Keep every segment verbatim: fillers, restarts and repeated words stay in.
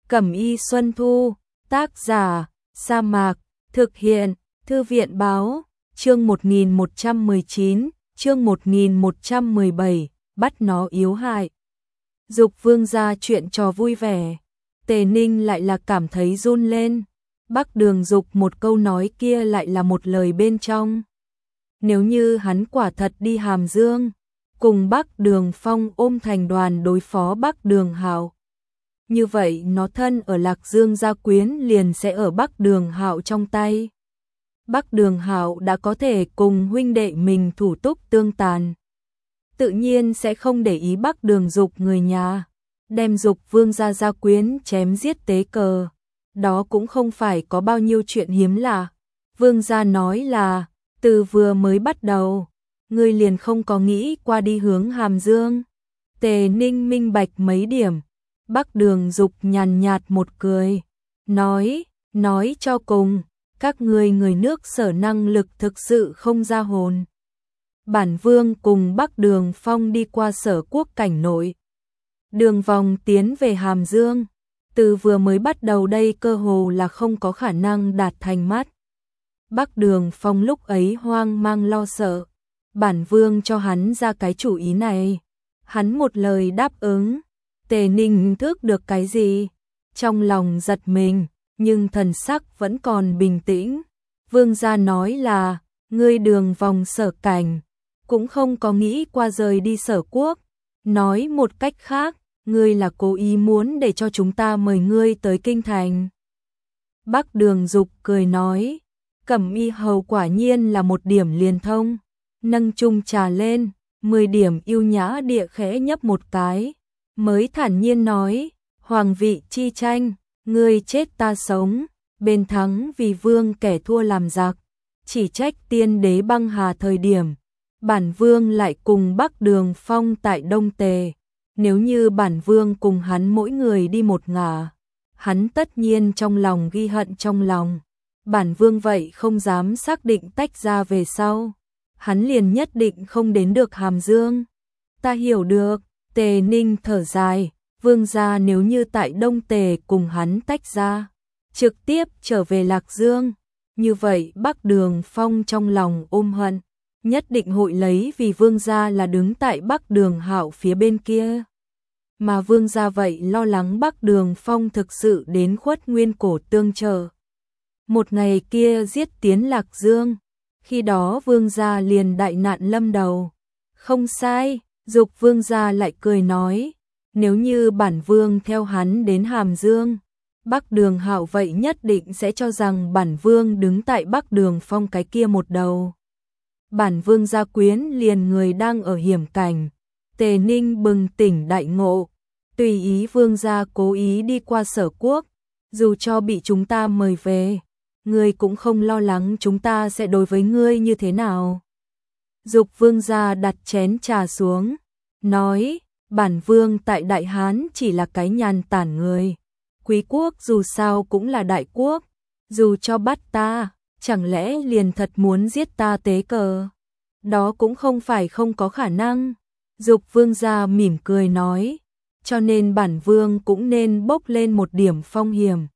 Cẩm y Xuân Thu, tác giả, Sa Mạc, thực hiện, Thư viện báo, chương một nghìn một trăm mười chín, chương một nghìn một trăm mười bảy, bắt nó yếu hại. Dục Vương gia chuyện trò vui vẻ, Tề Ninh lại là cảm thấy run lên. Bắc Đường Dục một câu nói kia lại là một lời bên trong. Nếu như hắn quả thật đi Hàm Dương, cùng Bắc Đường Phong ôm thành đoàn đối phó Bắc Đường Hạo, như vậy nó thân ở Lạc Dương gia quyến liền sẽ ở Bắc Đường Hạo trong tay. Bắc Đường Hạo đã có thể cùng huynh đệ mình thủ túc tương tàn, tự nhiên sẽ không để ý Bắc Đường Dục người nhà, đem Dục Vương gia gia quyến chém giết tế cờ. Đó cũng không phải có bao nhiêu chuyện hiếm lạ. Vương gia nói là, từ vừa mới bắt đầu, ngươi liền không có nghĩ qua đi hướng Hàm Dương. Tề Ninh minh bạch mấy điểm. Bắc Đường Dục nhàn nhạt một cười, nói, nói cho cùng, các ngươi người nước Sở năng lực thực sự không ra hồn. Bản Vương cùng Bắc Đường Phong đi qua Sở quốc cảnh nội, đường vòng tiến về Hàm Dương, từ vừa mới bắt đầu đây cơ hồ là không có khả năng đạt thành mắt. Bắc Đường Phong lúc ấy hoang mang lo sợ, bản Vương cho hắn ra cái chủ ý này, hắn một lời đáp ứng. Tề Ninh thức được cái gì, trong lòng giật mình, nhưng thần sắc vẫn còn bình tĩnh. Vương gia nói là, ngươi đường vòng Sở cảnh, cũng không có nghĩ qua rời đi Sở quốc. Nói một cách khác, ngươi là cố ý muốn để cho chúng ta mời ngươi tới kinh thành. Bắc Đường Dục cười nói, Cẩm y hầu quả nhiên là một điểm liền thông. Nâng chung trà lên, mười điểm yêu nhã địa khẽ nhấp một cái, mới thản nhiên nói, hoàng vị chi tranh, ngươi chết ta sống, bên thắng vì vương kẻ thua làm giặc, chỉ trách tiên đế băng hà thời điểm, bản Vương lại cùng Bắc Đường Phong tại Đông Tề. Nếu như bản Vương cùng hắn mỗi người đi một ngả, hắn tất nhiên trong lòng ghi hận trong lòng. Bản Vương vậy không dám xác định tách ra về sau, hắn liền nhất định không đến được Hàm Dương. Ta hiểu được. Tề Ninh thở dài, Vương gia nếu như tại Đông Tề cùng hắn tách ra, trực tiếp trở về Lạc Dương, như vậy Bắc Đường Phong trong lòng ôm hận, nhất định hội lấy vì Vương gia là đứng tại Bắc Đường Hạo phía bên kia. Mà Vương gia vậy lo lắng Bắc Đường Phong thực sự đến khuất nguyên cổ tương trợ. Một ngày kia giết tiến Lạc Dương, khi đó Vương gia liền đại nạn lâm đầu. Không sai. Dục Vương gia lại cười nói, nếu như bản Vương theo hắn đến Hàm Dương, Bắc Đường Hạo vậy nhất định sẽ cho rằng bản Vương đứng tại Bắc Đường Phong cái kia một đầu. Bản Vương gia quyến liền người đang ở hiểm cảnh. Tề Ninh bừng tỉnh đại ngộ, tùy ý Vương gia cố ý đi qua Sở quốc, dù cho bị chúng ta mời về, ngươi cũng không lo lắng chúng ta sẽ đối với ngươi như thế nào. Dục Vương gia đặt chén trà xuống, nói, bản Vương tại Đại Hán chỉ là cái nhàn tản người. Quý quốc dù sao cũng là đại quốc, dù cho bắt ta, chẳng lẽ liền thật muốn giết ta tế cờ? Đó cũng không phải không có khả năng. Dục Vương gia mỉm cười nói, cho nên bản Vương cũng nên bốc lên một điểm phong hiểm.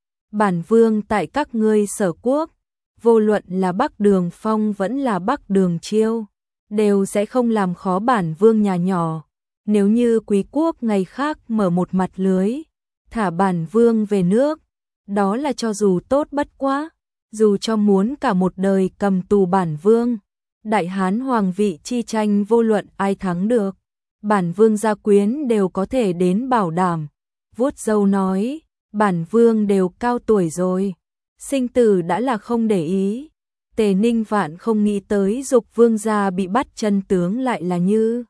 Bản Vương tại các ngươi Sở quốc, vô luận là Bắc Đường Phong vẫn là Bắc Đường Chiêu, đều sẽ không làm khó bản Vương nhà nhỏ. Nếu như quý quốc ngày khác mở một mặt lưới, thả bản Vương về nước, đó là cho dù tốt bất quá, dù cho muốn cả một đời cầm tù bản Vương. Đại Hán hoàng vị chi tranh vô luận ai thắng được, bản Vương gia quyến đều có thể đến bảo đảm. Vuốt râu nói, bản Vương đều cao tuổi rồi, sinh tử đã là không để ý. Tề Ninh vạn không nghĩ tới Dục Vương gia bị bắt chân tướng lại là như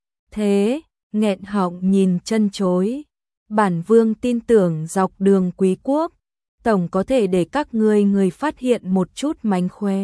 thế, nghẹn họng nhìn chân chối. Bản Vương tin tưởng dọc đường quý quốc, tổng có thể để các ngươi người phát hiện một chút mánh khóe.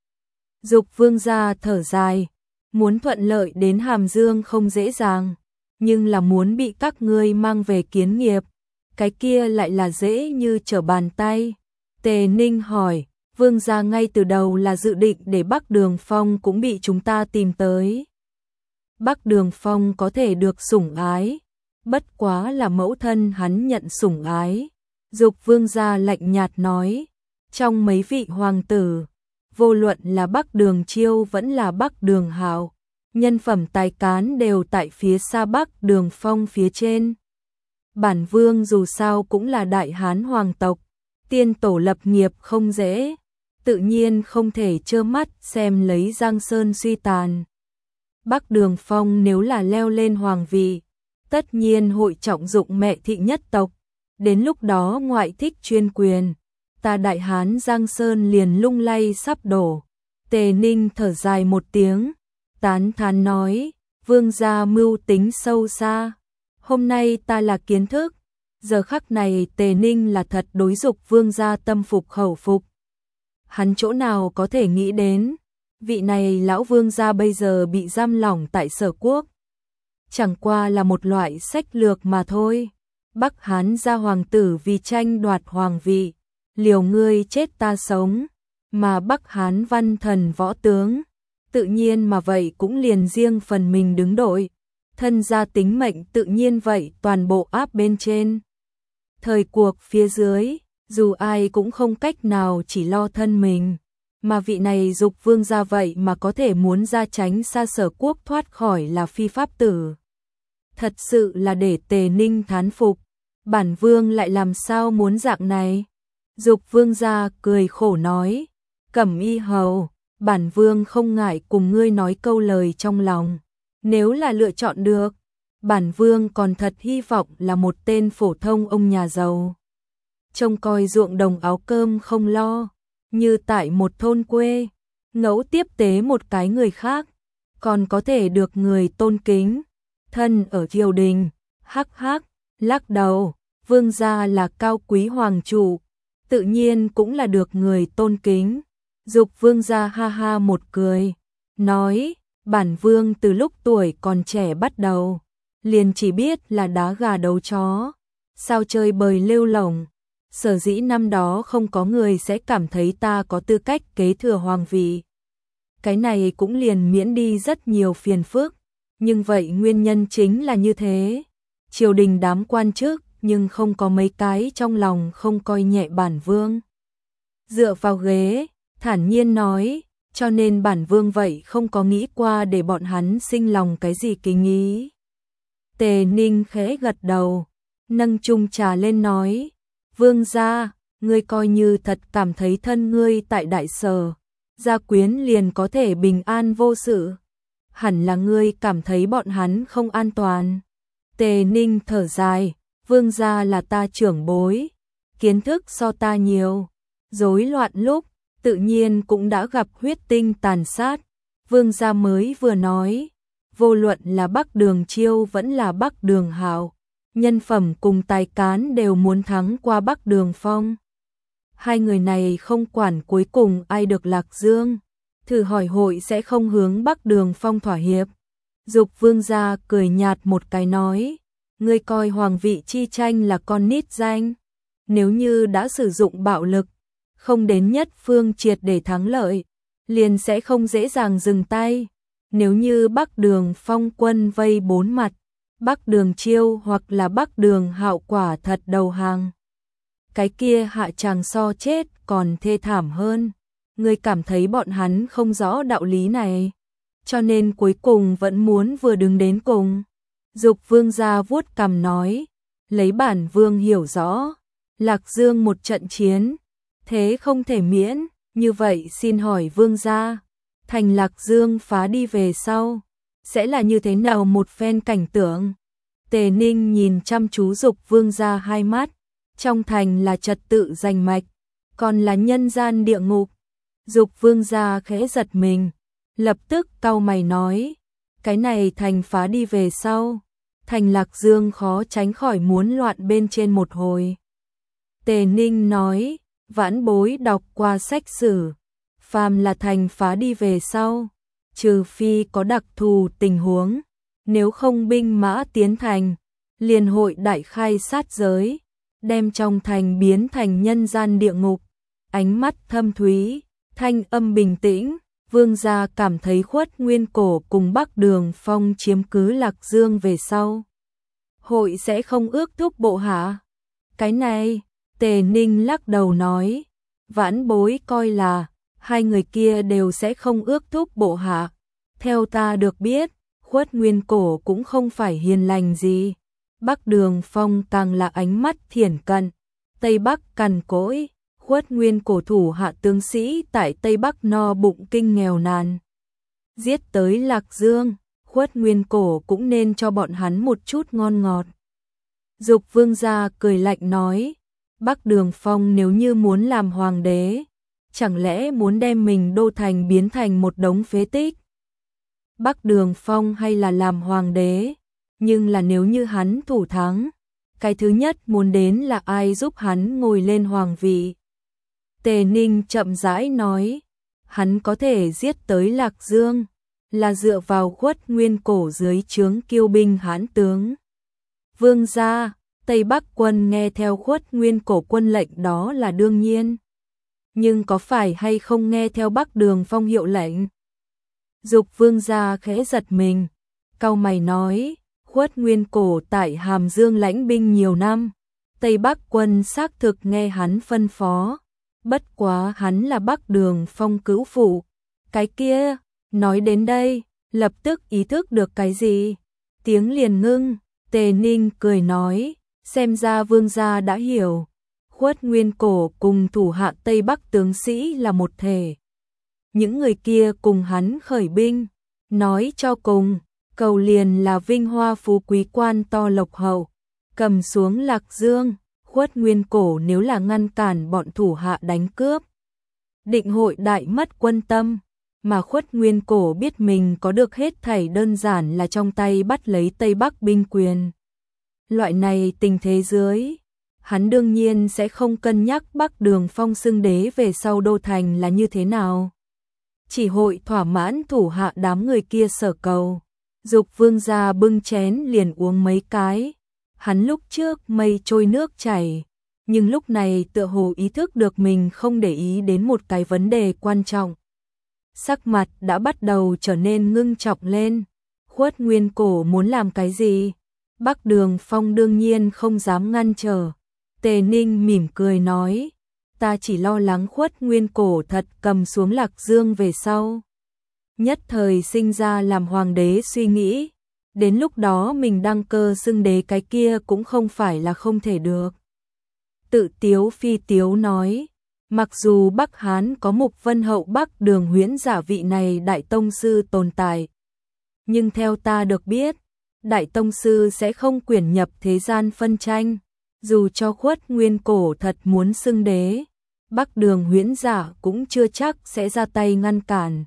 Dục Vương gia thở dài, muốn thuận lợi đến Hàm Dương không dễ dàng, nhưng là muốn bị các ngươi mang về kiến nghiệp, cái kia lại là dễ như trở bàn tay. Tề Ninh hỏi, Vương gia ngay từ đầu là dự định để Bắc Đường Phong cũng bị chúng ta tìm tới. Bắc Đường Phong có thể được sủng ái, bất quá là mẫu thân hắn nhận sủng ái. Dục vương gia lạnh nhạt nói, trong mấy vị hoàng tử, vô luận là Bắc Đường Chiêu vẫn là Bắc Đường Hạo, nhân phẩm tài cán đều tại phía xa Bắc Đường Phong phía trên. Bản vương dù sao cũng là đại hán hoàng tộc, tiên tổ lập nghiệp không dễ, tự nhiên không thể trơ mắt xem lấy Giang Sơn suy tàn. Bắc Đường Phong nếu là leo lên hoàng vị, tất nhiên hội trọng dụng mẹ thị nhất tộc, đến lúc đó ngoại thích chuyên quyền, ta đại hán Giang Sơn liền lung lay sắp đổ. Tề Ninh thở dài một tiếng, tán thán nói, vương gia mưu tính sâu xa, hôm nay ta là kiến thức. Giờ khắc này Tề Ninh là thật đối dục vương gia tâm phục khẩu phục. Hắn chỗ nào có thể nghĩ đến, vị này lão vương gia bây giờ bị giam lỏng tại Sở Quốc. Chẳng qua là một loại sách lược mà thôi. Bắc Hán gia hoàng tử vì tranh đoạt hoàng vị, liều ngươi chết ta sống, mà Bắc Hán văn thần võ tướng, tự nhiên mà vậy cũng liền riêng phần mình đứng đội, thân gia tính mệnh tự nhiên vậy toàn bộ áp bên trên. Thời cuộc phía dưới, dù ai cũng không cách nào chỉ lo thân mình, mà vị này dục vương gia vậy mà có thể muốn ra tránh xa Sở Quốc thoát khỏi là phi pháp tử. Thật sự là để Tề Ninh thán phục, bản vương lại làm sao muốn dạng này. Dục vương gia cười khổ nói, Cẩm Y hầu, bản vương không ngại cùng ngươi nói câu lời trong lòng, nếu là lựa chọn được, bản vương còn thật hy vọng là một tên phổ thông ông nhà giàu, trông coi ruộng đồng áo cơm không lo, như tại một thôn quê, ngẫu tiếp tế một cái người khác, còn có thể được người tôn kính, thân ở triều đình. Hắc hắc, lắc đầu, vương gia là cao quý hoàng chủ, tự nhiên cũng là được người tôn kính. Dục vương gia ha ha một cười, nói, bản vương từ lúc tuổi còn trẻ bắt đầu, liền chỉ biết là đá gà đấu chó, sao chơi bời lêu lổng, sở dĩ năm đó không có người sẽ cảm thấy ta có tư cách kế thừa hoàng vị. Cái này cũng liền miễn đi rất nhiều phiền phức, nhưng vậy nguyên nhân chính là như thế. Triều đình đám quan chức, nhưng không có mấy cái trong lòng không coi nhẹ bản vương. Dựa vào ghế, thản nhiên nói, cho nên bản vương vậy không có nghĩ qua để bọn hắn sinh lòng cái gì kính ý. Tề Ninh khẽ gật đầu, nâng chung trà lên nói, vương gia, ngươi coi như thật cảm thấy thân ngươi tại đại sở, gia quyến liền có thể bình an vô sự. Hẳn là ngươi cảm thấy bọn hắn không an toàn. Tề Ninh thở dài, vương gia là ta trưởng bối, kiến thức so ta nhiều, rối loạn lúc, tự nhiên cũng đã gặp huyết tinh tàn sát. Vương gia mới vừa nói, vô luận là Bắc Đường Chiêu vẫn là Bắc Đường Hạo, nhân phẩm cùng tài cán đều muốn thắng qua Bắc Đường Phong. Hai người này không quản cuối cùng ai được Lạc Dương, thử hỏi hội sẽ không hướng Bắc Đường Phong thỏa hiệp. Dục vương gia cười nhạt một cái nói, ngươi coi hoàng vị chi tranh là con nít danh, nếu như đã sử dụng bạo lực, không đến nhất phương triệt để thắng lợi, liền sẽ không dễ dàng dừng tay. Nếu như Bắc Đường Phong quân vây bốn mặt, Bắc Đường Chiêu hoặc là Bắc Đường Hạo quả thật đầu hàng, cái kia hạ chàng so chết còn thê thảm hơn. Ngươi cảm thấy bọn hắn không rõ đạo lý này, cho nên cuối cùng vẫn muốn vừa đứng đến cùng. Dục vương gia vuốt cằm nói, lấy bản vương hiểu rõ, Lạc Dương một trận chiến, thế không thể miễn, như vậy xin hỏi vương gia, thành Lạc Dương phá đi về sau, sẽ là như thế nào một phen cảnh tượng? Tề Ninh nhìn chăm chú dục vương gia hai mắt, trong thành là trật tự rành mạch, còn là nhân gian địa ngục. Dục vương gia khẽ giật mình, lập tức cau mày nói, cái này thành phá đi về sau, thành Lạc Dương khó tránh khỏi muốn loạn bên trên một hồi. Tề Ninh nói, vãn bối đọc qua sách sử, phàm là thành phá đi về sau, trừ phi có đặc thù tình huống, nếu không binh mã tiến thành, liền hội đại khai sát giới, đem trong thành biến thành nhân gian địa ngục. Ánh mắt thâm thúy, thanh âm bình tĩnh, vương gia cảm thấy Khuất Nguyên Cổ cùng Bắc Đường Phong chiếm cứ Lạc Dương về sau, hội sẽ không ước thúc bộ hạ. Cái này, Tề Ninh lắc đầu nói, vãn bối coi là, hai người kia đều sẽ không ước thúc bộ hạ. Theo ta được biết, Khuất Nguyên Cổ cũng không phải hiền lành gì. Bắc Đường Phong càng là ánh mắt thiển cận, Tây Bắc cằn cỗi, Khuất Nguyên Cổ thủ hạ tướng sĩ tại Tây Bắc no bụng kinh nghèo nàn. Giết tới Lạc Dương, Khuất Nguyên Cổ cũng nên cho bọn hắn một chút ngon ngọt. Dục Vương gia cười lạnh nói, Bắc Đường Phong nếu như muốn làm hoàng đế, chẳng lẽ muốn đem mình đô thành biến thành một đống phế tích? Bắc Đường Phong hay là làm hoàng đế, nhưng là nếu như hắn thủ thắng, cái thứ nhất muốn đến là ai giúp hắn ngồi lên hoàng vị. Tề Ninh chậm rãi nói, hắn có thể giết tới Lạc Dương, là dựa vào Khuất Nguyên Cổ dưới trướng kiêu binh hãn tướng. Vương gia, Tây Bắc quân nghe theo Khuất Nguyên Cổ quân lệnh đó là đương nhiên. Nhưng có phải hay không nghe theo Bắc Đường Phong hiệu lệnh? Dục Vương gia khẽ giật mình, cau mày nói, Khuất Nguyên Cổ tại Hàm Dương lãnh binh nhiều năm, Tây Bắc quân xác thực nghe hắn phân phó, bất quá hắn là Bắc Đường Phong cữu phụ. Cái kia, nói đến đây, lập tức ý thức được cái gì? Tiếng liền ngưng, Tề Ninh cười nói, xem ra Vương gia đã hiểu, Khuất Nguyên Cổ cùng thủ hạ Tây Bắc tướng sĩ là một thể. Những người kia cùng hắn khởi binh, nói cho cùng, cầu liền là vinh hoa phú quý quan to lộc hậu, cầm xuống Lạc Dương. Khuất Nguyên Cổ nếu là ngăn cản bọn thủ hạ đánh cướp, định hội đại mất quân tâm, mà Khuất Nguyên Cổ biết mình có được hết thảy đơn giản là trong tay bắt lấy Tây Bắc binh quyền. Loại này tình thế dưới, hắn đương nhiên sẽ không cân nhắc Bắc Đường Phong xưng đế về sau đô thành là như thế nào. Chỉ hội thỏa mãn thủ hạ đám người kia sở cầu. Dục Vương gia bưng chén liền uống mấy cái. Hắn lúc trước mây trôi nước chảy, nhưng lúc này tựa hồ ý thức được mình không để ý đến một cái vấn đề quan trọng. Sắc mặt đã bắt đầu trở nên ngưng trọng lên. Khuất Nguyên Cổ muốn làm cái gì? Bắc Đường Phong đương nhiên không dám ngăn trở. Tề Ninh mỉm cười nói, ta chỉ lo lắng Khuất Nguyên Cổ thật cầm xuống Lạc Dương về sau. Nhất thời sinh ra làm hoàng đế suy nghĩ, đến lúc đó mình đăng cơ xưng đế cái kia cũng không phải là không thể được. Tự tiếu phi tiếu nói, mặc dù Bắc Hán có Mục Vân Hậu Bắc Đường Huyễn giả vị này đại tông sư tồn tại, nhưng theo ta được biết, đại tông sư sẽ không quyển nhập thế gian phân tranh, dù cho Khuất Nguyên Cổ thật muốn xưng đế, Bắc Đường Huyễn giả cũng chưa chắc sẽ ra tay ngăn cản.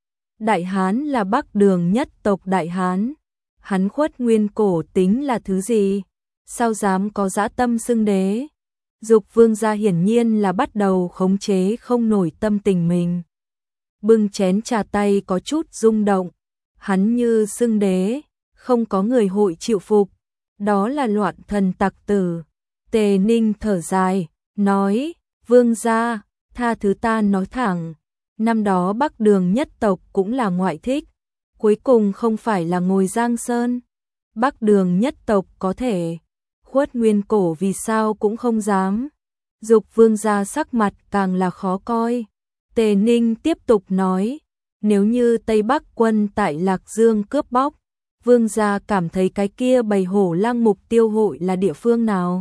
Đại Hán là Bắc Đường nhất tộc Đại Hán, hắn Khuất Nguyên Cổ tính là thứ gì? Sao dám có dã tâm xưng đế? Dục Vương gia hiển nhiên là bắt đầu khống chế không nổi tâm tình mình. Bưng chén trà tay có chút rung động, hắn như xưng đế, không có người hội chịu phục, đó là loạn thần tặc tử. Tề Ninh thở dài, nói, Vương gia, tha thứ ta nói thẳng, năm đó Bắc Đường nhất tộc cũng là ngoại thích, cuối cùng không phải là ngồi Giang Sơn. Bắc Đường nhất tộc có thể, Khuất Nguyên Cổ vì sao cũng không dám. Dục Vương gia sắc mặt càng là khó coi. Tề Ninh tiếp tục nói, nếu như Tây Bắc quân tại Lạc Dương cướp bóc, Vương gia cảm thấy cái kia bầy hổ lang mục tiêu hội là địa phương nào?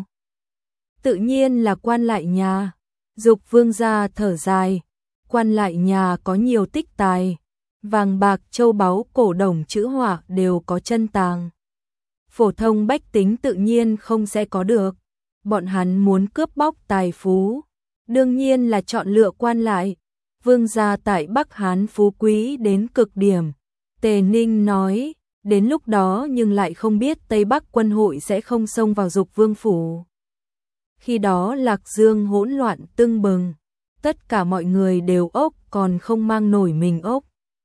Tự nhiên là Quan Lại Nhà. Dục Vương gia thở dài, Quan Lại Nhà có nhiều tích tài, vàng bạc châu báu cổ đồng chữ họa đều có chân tàng. Phổ thông bách tính tự nhiên không sẽ có được. Bọn hắn muốn cướp bóc tài phú, đương nhiên là chọn lựa quan lại. Vương gia tại Bắc Hán phú quý đến cực điểm. Tề Ninh nói, đến lúc đó nhưng lại không biết Tây Bắc quân hội sẽ không xông vào Dục Vương phủ. Khi đó Lạc Dương hỗn loạn tưng bừng, tất cả mọi người đều ốc còn không mang nổi mình ốc.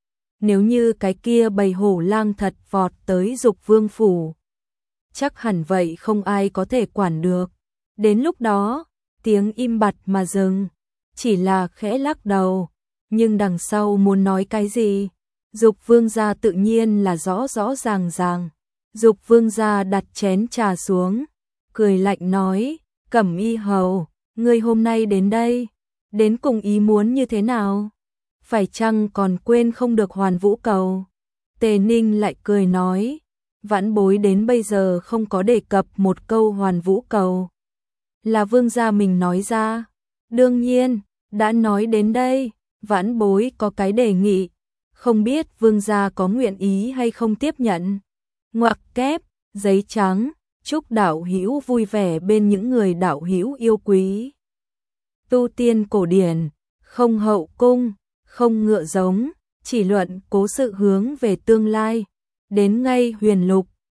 Nếu như cái kia bầy hổ lang thật vọt tới Dục Vương phủ, chắc hẳn vậy không ai có thể quản được. Đến lúc đó, tiếng im bặt mà dừng, chỉ là khẽ lắc đầu, nhưng đằng sau muốn nói cái gì, Dục Vương gia tự nhiên là rõ rõ ràng ràng. Dục vương gia đặt chén trà xuống, cười lạnh nói, Cẩm Y hầu, ngươi hôm nay đến đây, đến cùng ý muốn như thế nào? Phải chăng còn quên không được Hoàn Vũ cầu? Tề Ninh lại cười nói, vãn bối đến bây giờ không có đề cập một câu Hoàn Vũ cầu. Là vương gia mình nói ra. Đương nhiên, đã nói đến đây, vãn bối có cái đề nghị, không biết vương gia có nguyện ý hay không tiếp nhận. Ngoặc kép, giấy trắng, chúc đạo hữu vui vẻ bên những người đạo hữu yêu quý. Tu tiên cổ điển, không hậu cung, không ngựa giống, chỉ luận cố sự hướng về tương lai. Đến ngay huyền lục,